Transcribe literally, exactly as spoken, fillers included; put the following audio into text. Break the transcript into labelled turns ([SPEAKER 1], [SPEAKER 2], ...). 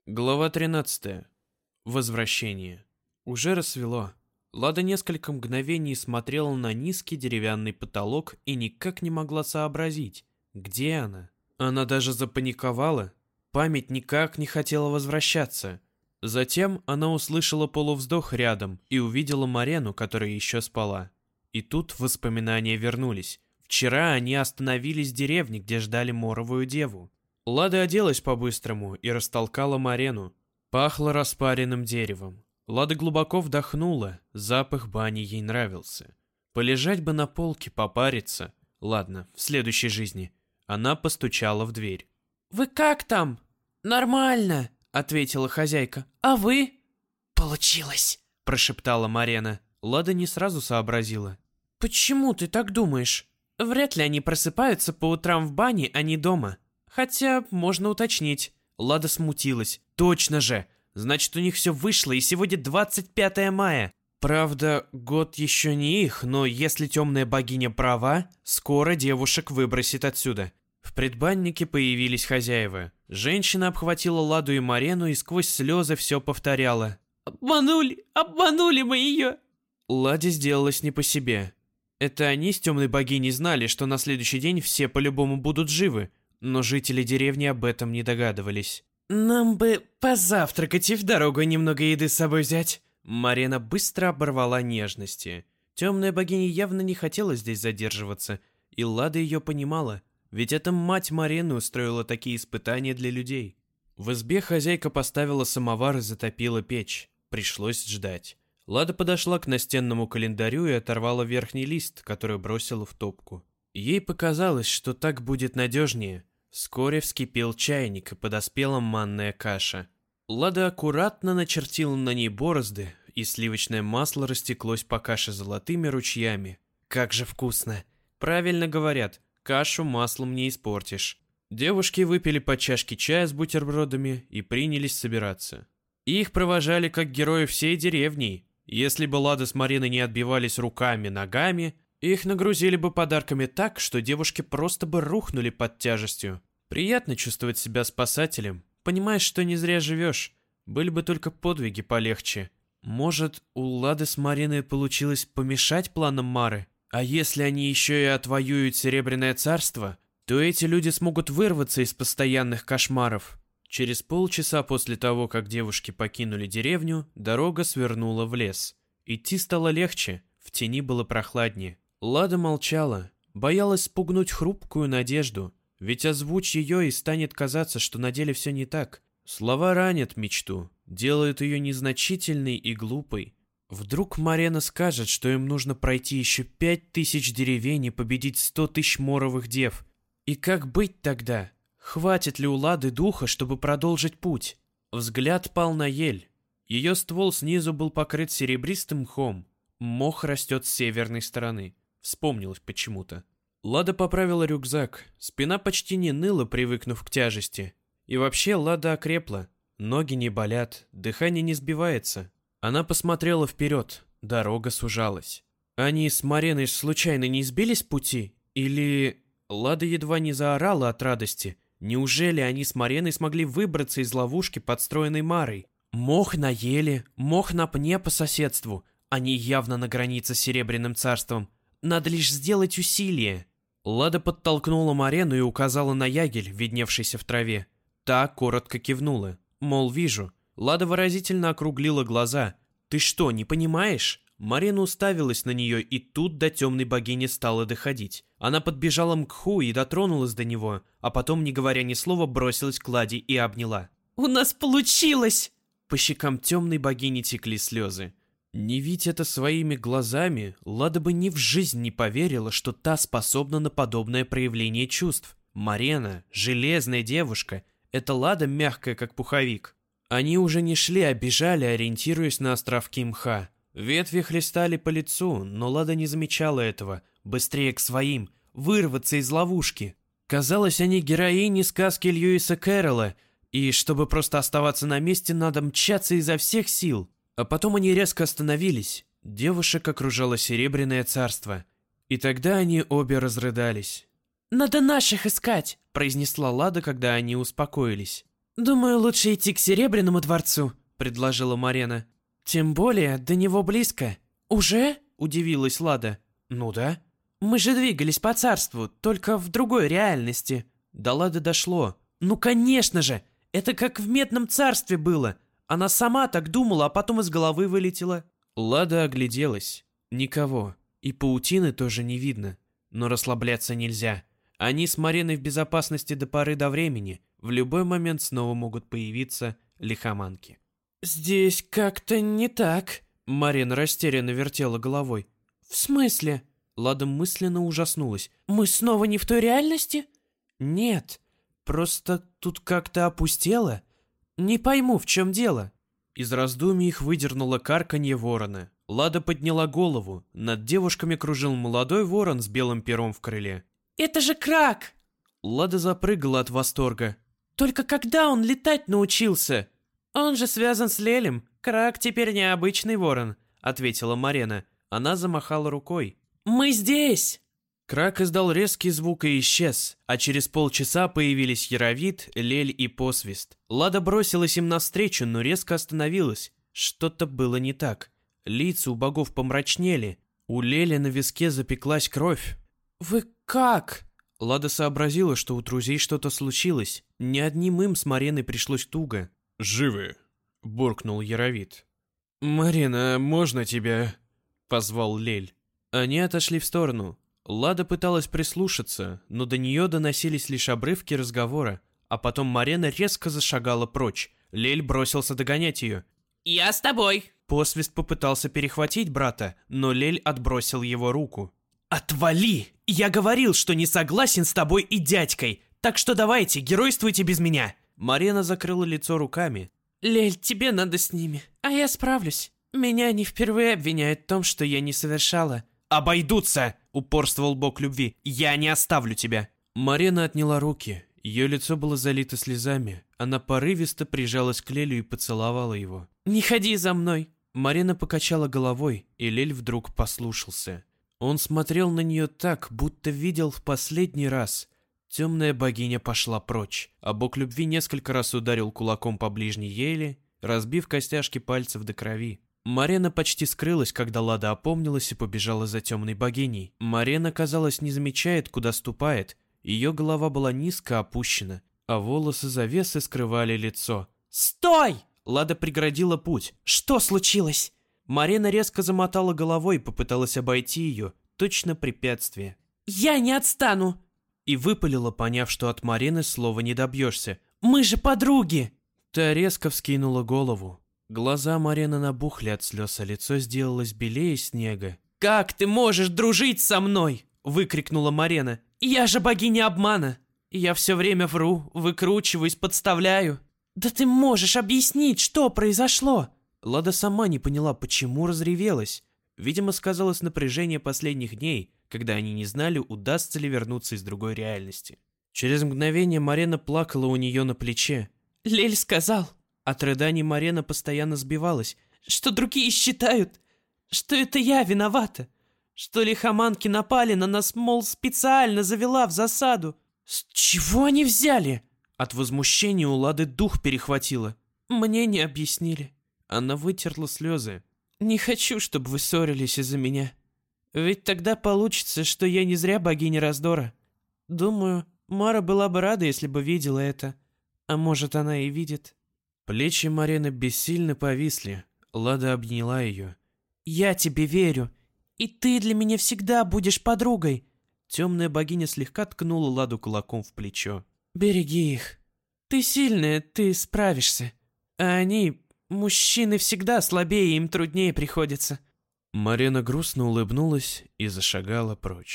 [SPEAKER 1] Глава тринадцатая. Возвращение. Уже рассвело. Лада несколько мгновений смотрела на низкий деревянный потолок и никак не могла сообразить, где она. Она даже запаниковала. Память никак не хотела возвращаться. Затем она услышала полувздох рядом и увидела Марену, которая еще спала. И тут воспоминания вернулись. Вчера они остановились в деревне, где ждали моровую деву. Лада оделась по-быстрому и растолкала Марену. Пахло распаренным деревом. Лада глубоко вдохнула, запах бани ей нравился. Полежать бы на полке, попариться. Ладно, в следующей жизни. Она постучала в дверь.
[SPEAKER 2] «Вы как там?» «Нормально», — ответила хозяйка. «А вы?» «Получилось», — прошептала Марена.
[SPEAKER 1] Лада не сразу сообразила.
[SPEAKER 2] «Почему ты так думаешь? Вряд ли они просыпаются по утрам в бане, а не дома. Хотя можно уточнить».
[SPEAKER 1] Лада смутилась. Точно же! Значит, у них все вышло, и сегодня двадцать пятое мая. Правда, год еще не их, но если темная богиня права, скоро девушек выбросит отсюда. В предбаннике появились хозяева. Женщина обхватила Ладу и Марену и сквозь слезы все повторяла.
[SPEAKER 2] «Обманули! Обманули мы ее!»
[SPEAKER 1] Ладе сделалось не по себе. Это они с темной богиней знали, что на следующий день все по-любому будут живы, но жители деревни об этом не догадывались.
[SPEAKER 2] «Нам бы позавтракать и в дорогу немного еды с собой взять».
[SPEAKER 1] Марена быстро оборвала нежности. Темная богиня явно не хотела здесь задерживаться, и Лада ее понимала, ведь эта мать Марены устроила такие испытания для людей. В избе хозяйка поставила самовар и затопила печь. Пришлось ждать. Лада подошла к настенному календарю и оторвала верхний лист, который бросила в топку. Ей показалось, что так будет надежнее. Вскоре вскипел чайник, и подоспела манная каша. Лада аккуратно начертила на ней борозды, и сливочное масло растеклось по каше золотыми ручьями. Как же вкусно! Правильно говорят, кашу маслом не испортишь. Девушки выпили по чашке чая с бутербродами и принялись собираться. Их провожали как героев всей деревни. Если бы Лада с Мариной не отбивались руками, ногами, их нагрузили бы подарками так, что девушки просто бы рухнули под тяжестью. Приятно чувствовать себя спасателем. Понимаешь, что не зря живешь. Были бы только подвиги полегче. Может, у Лады с Мариной получилось помешать планам Мары? А если они еще и отвоюют Серебряное царство, то эти люди смогут вырваться из постоянных кошмаров. Через полчаса после того, как девушки покинули деревню, дорога свернула в лес. Идти стало легче, в тени было прохладнее. Лада молчала, боялась спугнуть хрупкую надежду, ведь озвучь ее и станет казаться, что на деле все не так. Слова ранят мечту, делают ее незначительной и глупой. Вдруг Марена скажет, что им нужно пройти еще пять тысяч деревень и победить сто тысяч моровых дев. И как быть тогда? Хватит ли у Лады духа, чтобы продолжить путь? Взгляд пал на ель. Ее ствол снизу был покрыт серебристым мхом. Мох растет с северной стороны. Вспомнилось почему-то. Лада поправила рюкзак. Спина почти не ныла, привыкнув к тяжести. И вообще Лада окрепла. Ноги не болят, дыхание не сбивается. Она посмотрела вперед. Дорога сужалась. Они с Мареной случайно не сбились с пути? Или... Лада едва не заорала от радости. Неужели они с Мареной смогли выбраться из ловушки, подстроенной Марой? Мох на еле, мох на пне по соседству. Они явно на границе с Серебряным царством. Надо лишь сделать усилие. Лада подтолкнула Марену и указала на ягель, видневшийся в траве. Та коротко кивнула. Мол, вижу. Лада выразительно округлила глаза. «Ты что, не понимаешь?» Марена уставилась на нее, и тут до темной богини стало доходить. Она подбежала к мху и дотронулась до него, а потом, не говоря ни слова, бросилась к Ладе и обняла.
[SPEAKER 2] «У нас получилось!»
[SPEAKER 1] По щекам темной богини текли слезы. Не видя это своими глазами, Лада бы ни в жизнь не поверила, что та способна на подобное проявление чувств. Марена, железная девушка, это Лада мягкая, как пуховик. Они уже не шли, а бежали, ориентируясь на островки мха. Ветви хлестали по лицу, но Лада не замечала этого. Быстрее к своим, вырваться из ловушки. Казалось, они героини сказки Льюиса Кэрролла, и чтобы просто оставаться на месте, надо мчаться изо всех сил. А потом они резко остановились. Девушек окружало Серебряное царство. И тогда они обе разрыдались.
[SPEAKER 2] «Надо наших искать»,
[SPEAKER 1] — произнесла Лада, когда они успокоились.
[SPEAKER 2] «Думаю, лучше идти к Серебряному дворцу», — предложила Марена. «Тем более, до него близко». «Уже?» — удивилась Лада. «Ну да. Мы же двигались по царству, только в другой реальности».
[SPEAKER 1] До Лады дошло.
[SPEAKER 2] «Ну, конечно же! Это как в Медном царстве было. Она сама так думала, а потом из головы вылетела».
[SPEAKER 1] Лада огляделась. Никого. И паутины тоже не видно. Но расслабляться нельзя. Они с Мареной в безопасности до поры до времени. В любой момент снова могут появиться лихоманки.
[SPEAKER 2] «Здесь как-то не так».
[SPEAKER 1] Марена растерянно вертела головой.
[SPEAKER 2] «В смысле?»
[SPEAKER 1] Лада мысленно ужаснулась.
[SPEAKER 2] «Мы снова не в той реальности?»
[SPEAKER 1] «Нет, просто тут как-то опустело.
[SPEAKER 2] Не пойму, в чем дело».
[SPEAKER 1] Из раздумий их выдернуло карканье ворона. Лада подняла голову. Над девушками кружил молодой ворон с белым пером в крыле.
[SPEAKER 2] «Это же Крак!»
[SPEAKER 1] Лада запрыгала от восторга.
[SPEAKER 2] «Только когда он летать научился?» «Он же связан с Лелем. Крак теперь необычный ворон», — ответила Марена.
[SPEAKER 1] Она замахала рукой.
[SPEAKER 2] «Мы здесь!»
[SPEAKER 1] Крак издал резкий звук и исчез, а через полчаса появились Яровит, Лель и Посвист. Лада бросилась им навстречу, но резко остановилась. Что-то было не так. Лица у богов помрачнели. У Леля на виске запеклась кровь.
[SPEAKER 2] «Вы как?»
[SPEAKER 1] Лада сообразила, что у друзей что-то случилось. Не одним им с Мареной пришлось туго. «Живы!» — буркнул Яровит. «Марина, можно тебя?» — позвал Лель. Они отошли в сторону. Лада пыталась прислушаться, но до нее доносились лишь обрывки разговора, а потом Марена резко зашагала прочь. Лель бросился догонять ее.
[SPEAKER 2] «Я с тобой!»
[SPEAKER 1] Посвист попытался перехватить брата, но Лель отбросил его руку.
[SPEAKER 2] «Отвали! Я говорил, что не согласен с тобой и дядькой, так что давайте, геройствуйте без меня!»
[SPEAKER 1] Марена закрыла лицо руками.
[SPEAKER 2] «Лель, тебе надо с ними, а я справлюсь. Меня не впервые обвиняют в том, что я не совершала».
[SPEAKER 1] «Обойдутся!» — упорствовал бог любви. «Я не оставлю тебя!» Марена отняла руки. Ее лицо было залито слезами. Она порывисто прижалась к Лелю и поцеловала его.
[SPEAKER 2] «Не ходи за мной!»
[SPEAKER 1] Марена покачала головой, и Лель вдруг послушался. Он смотрел на нее так, будто видел в последний раз. Темная богиня пошла прочь, а бог любви несколько раз ударил кулаком по ближней ели, разбив костяшки пальцев до крови. Марена почти скрылась, когда Лада опомнилась и побежала за темной богиней. Марена, казалось, не замечает, куда ступает. Ее голова была низко опущена, а волосы завесы скрывали лицо.
[SPEAKER 2] «Стой!»
[SPEAKER 1] Лада преградила путь.
[SPEAKER 2] «Что случилось?»
[SPEAKER 1] Марена резко замотала головой и попыталась обойти ее, точно препятствие.
[SPEAKER 2] «Я не отстану!»
[SPEAKER 1] И выпалила, поняв, что от Марены слова не добьешься.
[SPEAKER 2] «Мы же подруги!»
[SPEAKER 1] Та резко вскинула голову. Глаза Марены набухли от слез, а лицо сделалось белее снега.
[SPEAKER 2] «Как ты можешь дружить со мной?» — выкрикнула Марена. «Я же богиня обмана! Я все время вру, выкручиваюсь, подставляю. Да ты можешь объяснить, что произошло?»
[SPEAKER 1] Лада сама не поняла, почему разревелась. Видимо, сказалось напряжение последних дней, когда они не знали, удастся ли вернуться из другой реальности. Через мгновение Марена плакала у нее на плече.
[SPEAKER 2] «Лель сказал...»
[SPEAKER 1] От рыданий Марена постоянно сбивалась.
[SPEAKER 2] «Что другие считают, что это я виновата, что лихоманки напали на нас, мол, специально завела в засаду».
[SPEAKER 1] «С чего они взяли?» От возмущения у Лады дух перехватило.
[SPEAKER 2] «Мне не объяснили».
[SPEAKER 1] Она вытерла слезы.
[SPEAKER 2] «Не хочу, чтобы вы ссорились из-за меня. Ведь тогда получится, что я не зря богиня раздора. Думаю, Мара была бы рада, если бы видела это. А может, она и видит».
[SPEAKER 1] Плечи Марены бессильно повисли. Лада обняла ее.
[SPEAKER 2] «Я тебе верю. И ты для меня всегда будешь подругой».
[SPEAKER 1] Темная богиня слегка ткнула Ладу кулаком в плечо.
[SPEAKER 2] «Береги их. Ты сильная, ты справишься. А они, мужчины, всегда слабее, им труднее приходится».
[SPEAKER 1] Марена грустно улыбнулась и зашагала прочь.